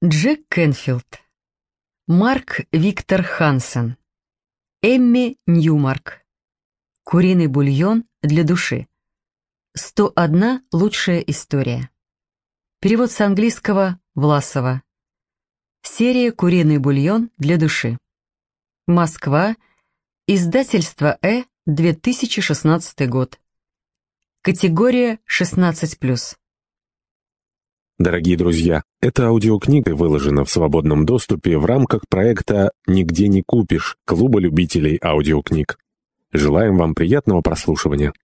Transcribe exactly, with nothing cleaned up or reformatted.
Джек Кенфилд, Марк Виктор Хансен, Эмми Ньюмарк. Куриный бульон для души. сто одна лучшая история. Перевод с английского Власова. Серия «Куриный бульон для души». Москва. Издательство Э. две тысячи шестнадцатый год. Категория шестнадцать плюс. Дорогие друзья, эта аудиокнига выложена в свободном доступе в рамках проекта «Нигде не купишь» Клуба любителей аудиокниг. Желаем вам приятного прослушивания.